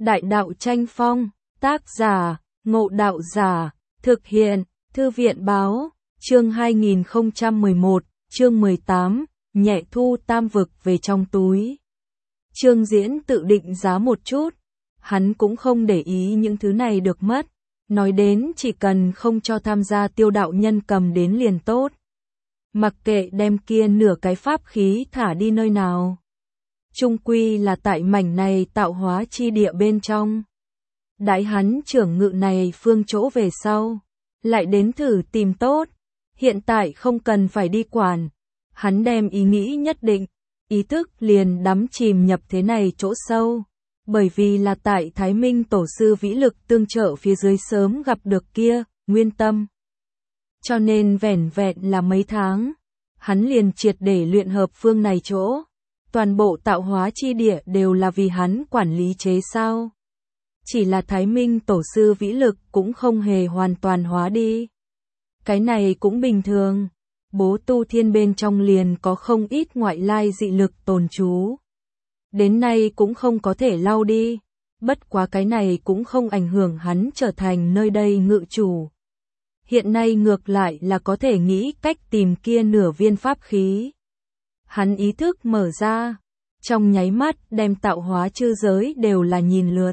Đại đạo tranh phong, tác giả, Ngộ Đạo Giả, thực hiện, Thư viện báo, chương 2011, chương 18, nhẹ thu tam vực về trong túi. Trương Diễn tự định giá một chút, hắn cũng không để ý những thứ này được mất, nói đến chỉ cần không cho tham gia Tiêu đạo nhân cầm đến liền tốt. Mặc kệ đem kia nửa cái pháp khí thả đi nơi nào. Chung quy là tại mảnh này tạo hóa chi địa bên trong. Đãi hắn trưởng ngự này phương chỗ về sau, lại đến thử tìm tốt, hiện tại không cần phải đi quản, hắn đem ý nghĩ nhất định, ý thức liền đắm chìm nhập thế này chỗ sâu, bởi vì là tại Thái Minh tổ sư vĩ lực tương trợ phía dưới sớm gặp được kia, nguyên tâm. Cho nên vẻn vẹn là mấy tháng, hắn liền triệt để luyện hợp phương này chỗ. Toàn bộ tạo hóa chi địa đều là vì hắn quản lý chế sao. Chỉ là Thái Minh tổ sư vĩ lực cũng không hề hoàn toàn hóa đi. Cái này cũng bình thường. Bố tu thiên bên trong liền có không ít ngoại lai dị lực tồn trú. Đến nay cũng không có thể lau đi. Bất quá cái này cũng không ảnh hưởng hắn trở thành nơi đây ngự chủ. Hiện nay ngược lại là có thể nghĩ cách tìm kia nửa viên pháp khí. Hắn ý thức mở ra, trong nháy mắt đem tạo hóa chư giới đều là nhìn lượt.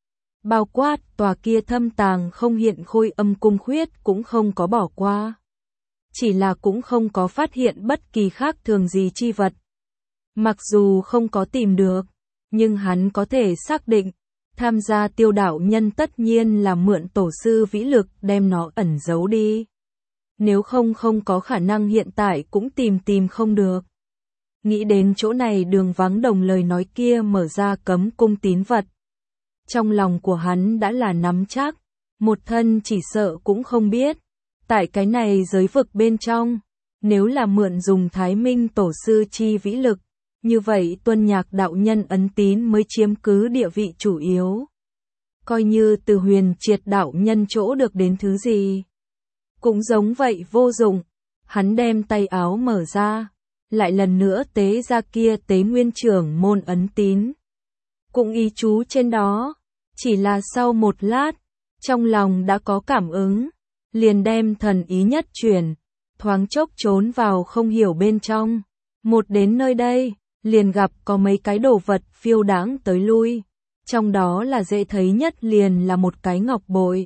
Bao quát tòa kia thâm tàng không hiện khôi âm cung khuyết cũng không có bỏ qua. Chỉ là cũng không có phát hiện bất kỳ khác thường gì chi vật. Mặc dù không có tìm được, nhưng hắn có thể xác định, tham gia Tiêu đạo nhân tất nhiên là mượn tổ sư vĩ lực đem nó ẩn giấu đi. Nếu không có khả năng hiện tại cũng tìm không được. Nghĩ đến chỗ này Đường Vắng Đồng lời nói kia mở ra cấm cung tín vật. Trong lòng của hắn đã là nắm chắc, một thân chỉ sợ cũng không biết. Tại cái này giới vực bên trong, nếu là mượn dùng Thái Minh tổ sư chi vĩ lực, như vậy Tuân Nhạc đạo nhân ấn tín mới chiếm cứ địa vị chủ yếu. Coi như từ Huyền Triệt đạo nhân chỗ được đến thứ gì, cũng giống vậy vô dụng. Hắn đem tay áo mở ra, lại lần nữa tế ra kia tế nguyên trưởng môn ấn tín. Cũng ý chú trên đó, chỉ là sau một lát, trong lòng đã có cảm ứng, liền đem thần ý nhất chuyển, thoáng chốc trốn vào không hiểu bên trong. Một đến nơi đây, liền gặp có mấy cái đồ vật phiêu đãng tới lui, trong đó là dễ thấy nhất liền là một cái ngọc bội.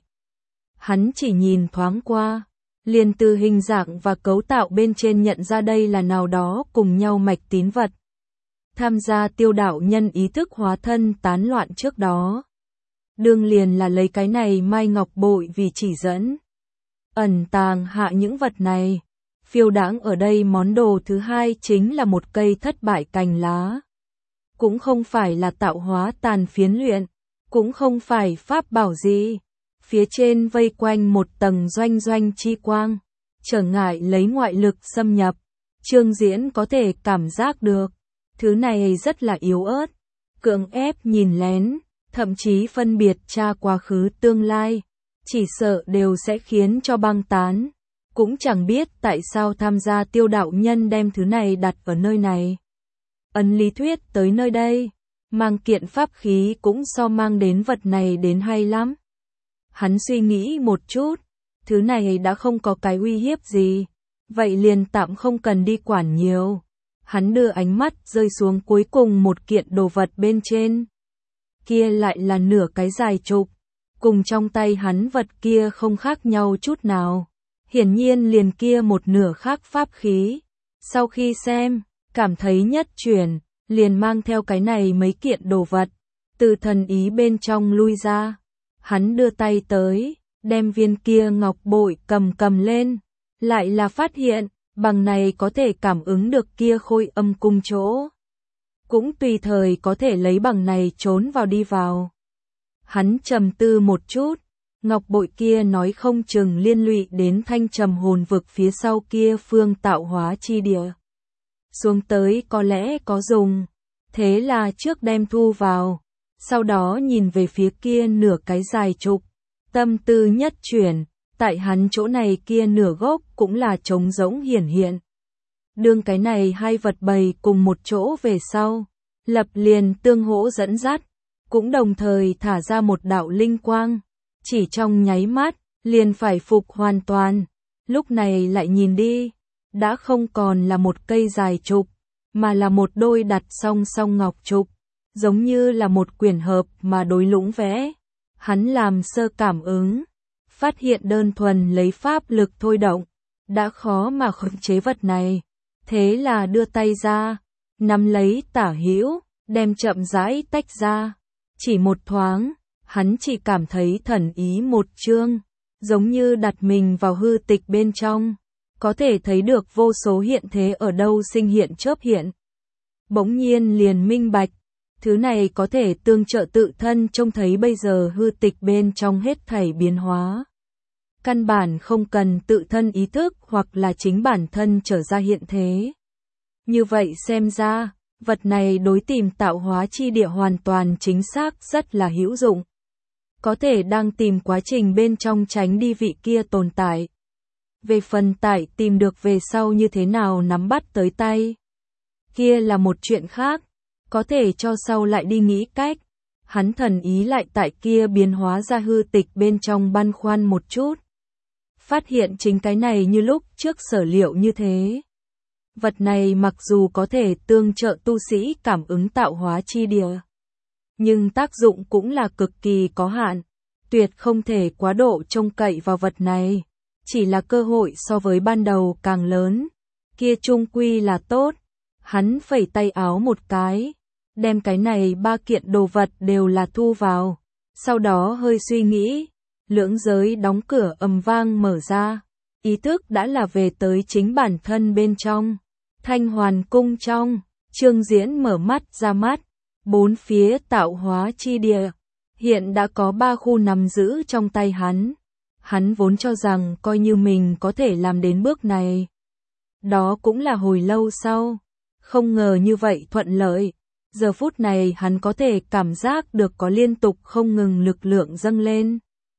Hắn chỉ nhìn thoáng qua, liền từ hình dạng và cấu tạo bên trên nhận ra đây là nào đó cùng nhau mạch tín vật. Tham gia Tiêu đạo nhân ý thức hóa thân tán loạn trước đó. Đương liền là lấy cái này mai ngọc bội vì chỉ dẫn. Ẩn tàng hạ những vật này. Phiêu đãng ở đây món đồ thứ hai chính là một cây thất bại cành lá. Cũng không phải là tạo hóa tàn phiến luyện, cũng không phải pháp bảo gì. Phía trên vây quanh một tầng doanh doanh chi quang, trở ngại lấy ngoại lực xâm nhập. Trương Diễn có thể cảm giác được, thứ này rất là yếu ớt, cưỡng ép nhìn lén, thậm chí phân biệt tra quá khứ tương lai, chỉ sợ đều sẽ khiến cho băng tán. Cũng chẳng biết tại sao tham gia Tiêu đạo nhân đem thứ này đặt ở nơi này. Ấn lý thuyết tới nơi đây, mang kiện pháp khí cũng so mang đến vật này đến hay lắm. Hắn suy nghĩ một chút, thứ này đã không có cái uy hiếp gì, vậy liền tạm không cần đi quản nhiều. Hắn đưa ánh mắt rơi xuống cuối cùng một kiện đồ vật bên trên. Kia lại là nửa cái dài trục, cùng trong tay hắn vật kia không khác nhau chút nào. Hiển nhiên liền kia một nửa khác pháp khí. Sau khi xem, cảm thấy nhất chuyển, liền mang theo cái này mấy kiện đồ vật, từ thần ý bên trong lui ra. Hắn đưa tay tới, đem viên kia ngọc bội cầm lên, lại là phát hiện, bằng này có thể cảm ứng được kia khôi âm cung chỗ. Cũng tùy thời có thể lấy bằng này trốn vào đi vào. Hắn trầm tư một chút, ngọc bội kia nói không chừng liên lụy đến thanh trầm hồn vực phía sau kia phương tạo hóa chi địa. Xuống tới có lẽ có dùng, thế là trước đem thu vào. Sau đó nhìn về phía kia nửa cái dài trục, tâm tư nhất chuyển, tại hắn chỗ này kia nửa gốc cũng là trống rỗng hiển hiện. Đương cái này hai vật bày cùng một chỗ về sau, lập liền tương hỗ dẫn dắt, cũng đồng thời thả ra một đạo linh quang, chỉ trong nháy mắt, liền phải phục hoàn toàn. Lúc này lại nhìn đi, đã không còn là một cây dài trục, mà là một đôi đặt song song ngọc trục, giống như là một quyển hợp mà đối lũng vẽ. Hắn làm sơ cảm ứng, phát hiện đơn thuần lấy pháp lực thôi động, đã khó mà khống chế vật này. Thế là đưa tay ra, nắm lấy tả hữu, đem chậm rãi tách ra. Chỉ một thoáng, hắn chỉ cảm thấy thần ý một chương, giống như đặt mình vào hư tịch bên trong, có thể thấy được vô số hiện thế ở đâu sinh hiện chớp hiện. Bỗng nhiên liền minh bạch, thứ này có thể tương trợ tự thân trông thấy bây giờ hư tịch bên trong hết thảy biến hóa. Căn bản không cần tự thân ý thức hoặc là chính bản thân trở ra hiện thế. Như vậy xem ra, vật này đối tìm tạo hóa chi địa hoàn toàn chính xác rất là hữu dụng. Có thể đang tìm quá trình bên trong tránh đi vị kia tồn tại. Về phần tại tìm được về sau như thế nào nắm bắt tới tay, kia là một chuyện khác, có thể cho sau lại đi nghĩ cách. Hắn thần ý lại tại kia biến hóa ra hư tịch bên trong băn khoăn một chút. Phát hiện chính cái này như lúc trước sở liệu như thế. Vật này mặc dù có thể tương trợ tu sĩ cảm ứng tạo hóa chi địa, nhưng tác dụng cũng là cực kỳ có hạn, tuyệt không thể quá độ trông cậy vào vật này, chỉ là cơ hội so với ban đầu càng lớn, kia chung quy là tốt. Hắn phẩy tay áo một cái, đem cái này ba kiện đồ vật đều là thu vào, sau đó hơi suy nghĩ, lưỡng giới đóng cửa ầm vang mở ra, ý thức đã là về tới chính bản thân bên trong. Thanh Hoàn cung trong, Trương Diễn mở mắt ra mắt, bốn phía tạo hóa chi địa, hiện đã có 3 khu nắm giữ trong tay hắn. Hắn vốn cho rằng coi như mình có thể làm đến bước này. Đó cũng là hồi lâu sau, không ngờ như vậy thuận lợi. Giờ phút này hắn có thể cảm giác được có liên tục không ngừng lực lượng dâng lên.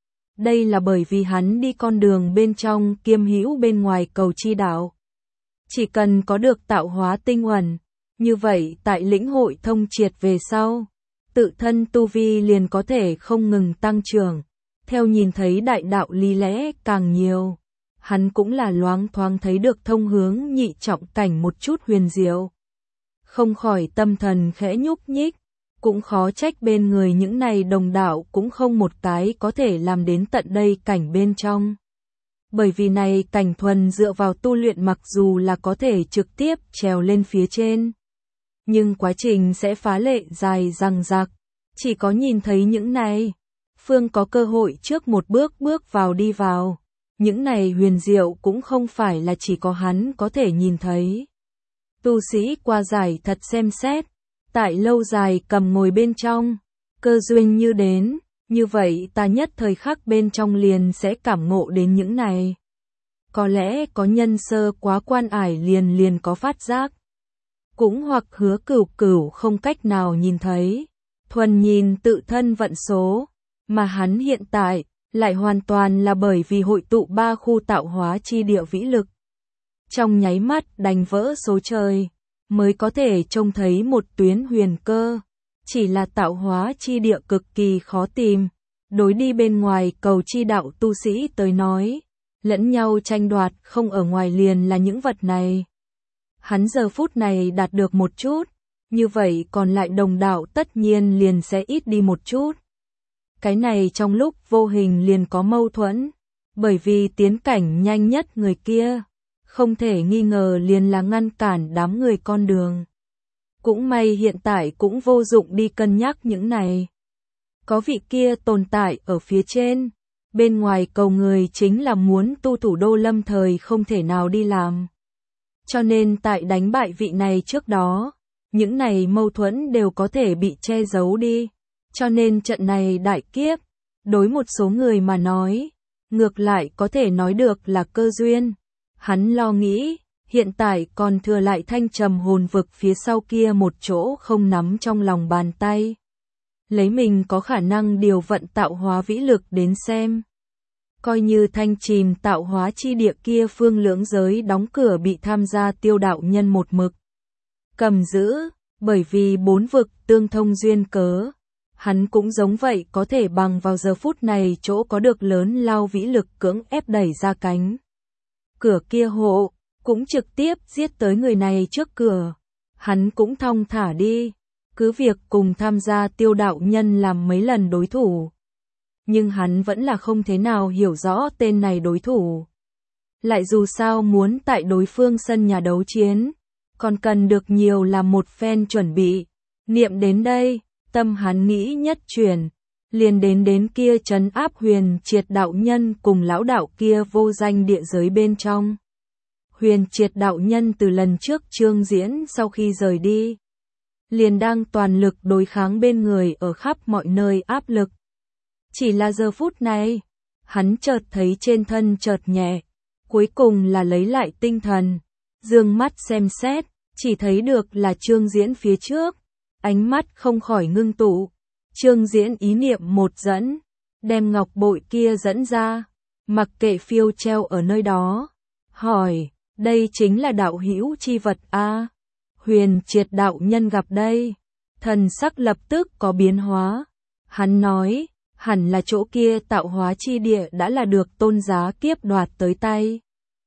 Đây là bởi vì hắn đi con đường bên trong kiêm hữu bên ngoài cầu chi đạo. Chỉ cần có được tạo hóa tinh uẩn, như vậy tại lĩnh hội thông triệt về sau, tự thân tu vi liền có thể không ngừng tăng trưởng. Theo nhìn thấy đại đạo lý lẽ càng nhiều, hắn cũng là loáng thoáng thấy được thông hướng nhị trọng cảnh một chút huyền diệu. Không khỏi tâm thần khẽ nhúc nhích, cũng khó trách bên người những này đồng đạo cũng không một cái có thể làm đến tận đây cảnh bên trong. Bởi vì này cảnh thuần dựa vào tu luyện mặc dù là có thể trực tiếp trèo lên phía trên, nhưng quá trình sẽ phá lệ dài dằng dặc. Chỉ có nhìn thấy những này, Phương có cơ hội trước một bước vào đi vào. Những này huyền diệu cũng không phải là chỉ có hắn có thể nhìn thấy. Tu sĩ qua giải thật xem xét, tại lâu dài cầm ngồi bên trong, cơ duyên như đến, như vậy ta nhất thời khắc bên trong liền sẽ cảm ngộ đến những này. Có lẽ có nhân sơ quá quan ải liền có phát giác. Cũng hoặc hứa cửu không cách nào nhìn thấy, thuần nhìn tự thân vận số, mà hắn hiện tại lại hoàn toàn là bởi vì hội tụ 3 khu tạo hóa chi địa vĩ lực. Trong nháy mắt đánh vỡ số trời, mới có thể trông thấy một tuyến huyền cơ, chỉ là tạo hóa chi địa cực kỳ khó tìm. Đối đi bên ngoài cầu chi đạo tu sĩ tới nói, lẫn nhau tranh đoạt không ở ngoài liền là những vật này. Hắn giờ phút này đạt được một chút, như vậy còn lại đồng đạo tất nhiên liền sẽ ít đi một chút. Cái này trong lúc vô hình liền có mâu thuẫn, bởi vì tiến cảnh nhanh nhất người kia, không thể nghi ngờ liền là ngăn cản đám người con đường. Cũng may hiện tại cũng vô dụng đi cân nhắc những này. Có vị kia tồn tại ở phía trên, bên ngoài cầu người chính là muốn tu thủ đô lâm thời không thể nào đi làm. Cho nên tại đánh bại vị này trước đó, những này mâu thuẫn đều có thể bị che giấu đi. Cho nên trận này đại kiếp, đối một số người mà nói, ngược lại có thể nói được là cơ duyên. Hắn lo nghĩ, hiện tại còn thừa lại Thanh Trầm hồn vực phía sau kia một chỗ không nắm trong lòng bàn tay. Lấy mình có khả năng điều vận tạo hóa vĩ lực đến xem. Coi như Thanh Chìm tạo hóa chi địa kia phương lưỡng giới đóng cửa bị tham gia tiêu đạo nhân một mực cầm giữ, bởi vì 4 vực tương thông duyên cớ. hắn cũng giống vậy có thể bằng vào giờ phút này chỗ có được lớn lao vĩ lực cưỡng ép đẩy ra cánh cửa kia hộ, cũng trực tiếp giết tới người này trước cửa. Hắn cũng thong thả đi, cứ việc cùng tham gia Tiêu đạo nhân làm mấy lần đối thủ. Nhưng hắn vẫn là không thế nào hiểu rõ tên này đối thủ. Lại dù sao muốn tại đối phương sân nhà đấu chiến, còn cần được nhiều là một phen chuẩn bị. Niệm đến đây, tâm hắn nghĩ nhất chuyển, liền đến kia trấn áp Huyền Triệt đạo nhân cùng lão đạo kia vô danh địa giới bên trong. Huyền Triệt đạo nhân từ lần trước Trương Diễn sau khi rời đi, liền đang toàn lực đối kháng bên người ở khắp mọi nơi áp lực. Chỉ là giờ phút này, hắn chợt thấy trên thân chợt nhẹ, cuối cùng là lấy lại tinh thần, dương mắt xem xét, chỉ thấy được là Trương Diễn phía trước, ánh mắt không khỏi ngưng tụ. Trương Diễn ý niệm một dẫn, đem ngọc bội kia dẫn ra, mặc kệ phiêu treo ở nơi đó, hỏi, đây chính là đạo hữu chi vật a? Huyền Triệt đạo nhân gặp đây, thần sắc lập tức có biến hóa. Hắn nói, hẳn là chỗ kia tạo hóa chi địa đã là được Tôn Giá kiếp đoạt tới tay.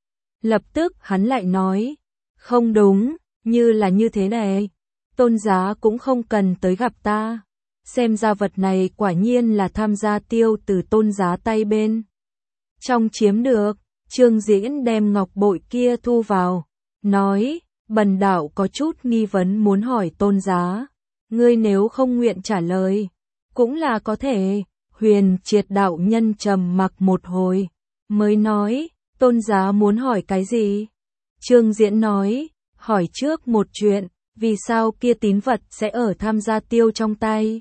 Lập tức hắn lại nói, không đúng, như là như thế này, Tôn Giá cũng không cần tới gặp ta. Xem ra vật này quả nhiên là tham gia tiêu từ Tôn Giá tay bên trong chiếm được. Trương Diễn đem ngọc bội kia thu vào, nói, bần đạo có chút nghi vấn muốn hỏi Tôn Giá, ngươi nếu không nguyện trả lời, cũng là có thể. Huyền Triệt đạo nhân trầm mặc một hồi, mới nói, Tôn Giá muốn hỏi cái gì? Trương Diễn nói, hỏi trước một chuyện, vì sao kia tín vật sẽ ở tham gia tiêu trong tay?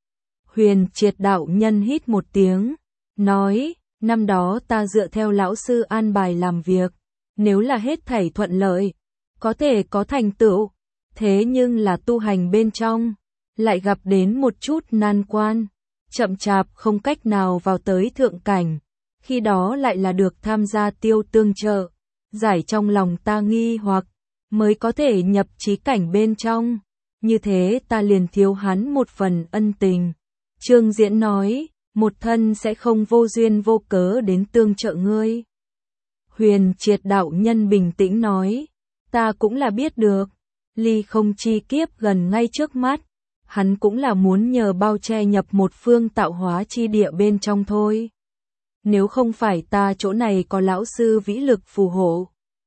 Huyền Triệt đạo nhân hít một tiếng, nói, năm đó ta dựa theo lão sư an bài làm việc, nếu là hết thảy thuận lợi, có thể có thành tựu, thế nhưng là tu hành bên trong, lại gặp đến một chút nan quan, chậm chạp không cách nào vào tới thượng cảnh, khi đó lại là được tham gia tiêu tương trợ, giải trong lòng ta nghi hoặc, mới có thể nhập chí cảnh bên trong, như thế ta liền thiếu hắn một phần ân tình. Trương Diễn nói, một thân sẽ không vô duyên vô cớ đến tương trợ ngươi. Huyền Triệt đạo nhân bình tĩnh nói, ta cũng là biết được, ly không chi kiếp gần ngay trước mắt, hắn cũng là muốn nhờ bao che nhập một phương tạo hóa chi địa bên trong thôi. Nếu không phải ta chỗ này có lão sư vĩ lực phù hộ,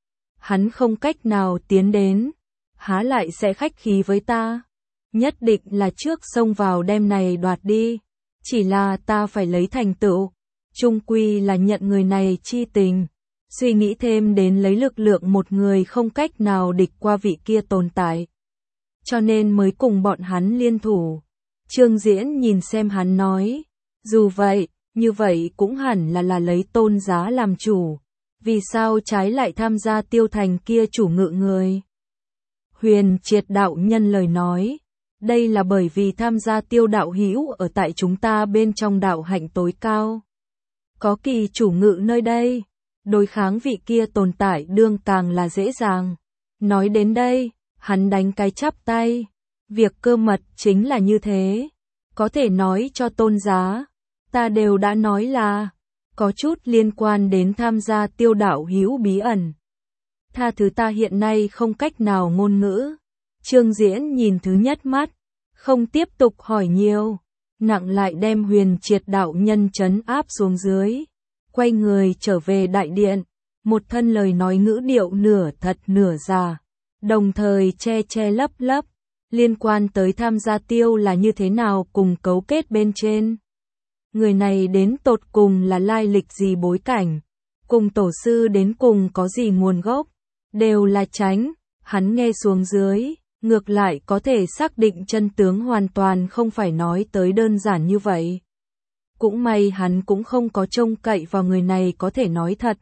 hắn không cách nào tiến đến, há lại sẽ khách khí với ta, nhất định là trước xông vào đem này đoạt đi. Chỉ là ta phải lấy thành tựu, chung quy là nhận người này chi tình, suy nghĩ thêm đến lấy lực lượng một người không cách nào địch qua vị kia tồn tại. Cho nên mới cùng bọn hắn liên thủ. Trương Diễn nhìn xem hắn nói, dù vậy, như vậy cũng hẳn là lấy Tôn Giá làm chủ, vì sao trái lại tham gia tiêu thành kia chủ ngự người? Huyền Triệt đạo nhân lời nói, đây là bởi vì tham gia tiêu đạo hữu ở tại chúng ta bên trong đạo hạnh tối cao. Có kỳ chủ ngự nơi đây, đối kháng vị kia tồn tại đương càng là dễ dàng. Nói đến đây, hắn đánh cái chắp tay. Việc cơ mật chính là như thế. Có thể nói cho Tôn Giá, ta đều đã nói là, có chút liên quan đến tham gia tiêu đạo hữu bí ẩn. Tha thứ ta hiện nay không cách nào ngôn ngữ. Trương Diễn nhìn thứ nhất mắt, không tiếp tục hỏi nhiều, nặng lại đem Huyền Triệt đạo nhân trấn áp xuống dưới, quay người trở về đại điện, một thân lời nói ngữ điệu nửa thật nửa giả, đồng thời che lấp lấp, liên quan tới tham gia tiêu là như thế nào cùng cấu kết bên trên. Người này đến tột cùng là lai lịch gì bối cảnh, cùng tổ sư đến cùng có gì nguồn gốc, đều là tránh, hắn nghe xuống dưới. Ngược lại có thể xác định chân tướng hoàn toàn không phải nói tới đơn giản như vậy. Cũng may hắn cũng không có trông cậy vào người này có thể nói thật.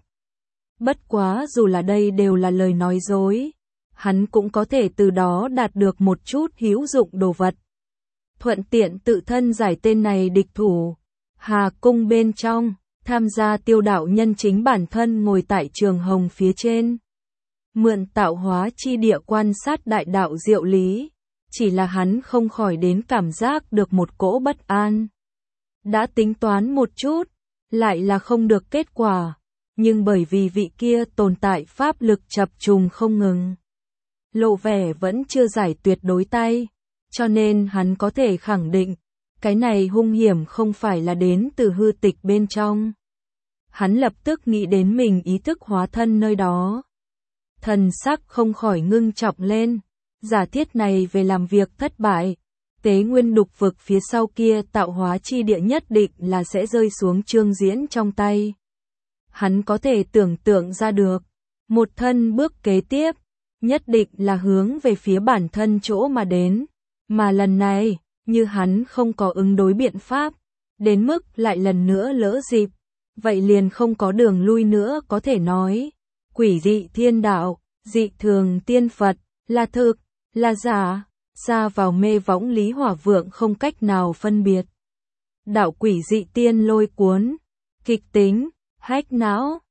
Bất quá dù là đây đều là lời nói dối, hắn cũng có thể từ đó đạt được một chút hữu dụng đồ vật. Thuận tiện tự thân giải tên này địch thủ. Hà cung bên trong, tham gia tiêu đạo nhân chính bản thân ngồi tại trường hồng phía trên. Mượn tạo hóa chi địa quan sát đại đạo diệu lý, chỉ là hắn không khỏi đến cảm giác được một cỗ bất an. Đã tính toán một chút, lại là không được kết quả, nhưng bởi vì vị kia tồn tại pháp lực chập trùng không ngừng, lộ vẻ vẫn chưa giải tuyệt đối tay, cho nên hắn có thể khẳng định, cái này hung hiểm không phải là đến từ hư tịch bên trong. Hắn lập tức nghĩ đến mình ý thức hóa thân nơi đó. Thần sắc không khỏi ngưng trọng lên, giả thiết này về làm việc thất bại, Tế Nguyên đục vực phía sau kia tạo hóa chi địa nhất định là sẽ rơi xuống Trương Diễn trong tay. Hắn có thể tưởng tượng ra được, một thân bước kế tiếp, nhất định là hướng về phía bản thân chỗ mà đến, mà lần này, như hắn không có ứng đối biện pháp, đến mức lại lần nữa lỡ dịp, vậy liền không có đường lui nữa có thể nói. Quỷ dị thiên đạo, dị thường tiên Phật, là thực, là giả, xa vào mê võng Lý Hỏa Vượng không cách nào phân biệt. Đạo quỷ dị tiên lôi cuốn, kịch tính, hách não,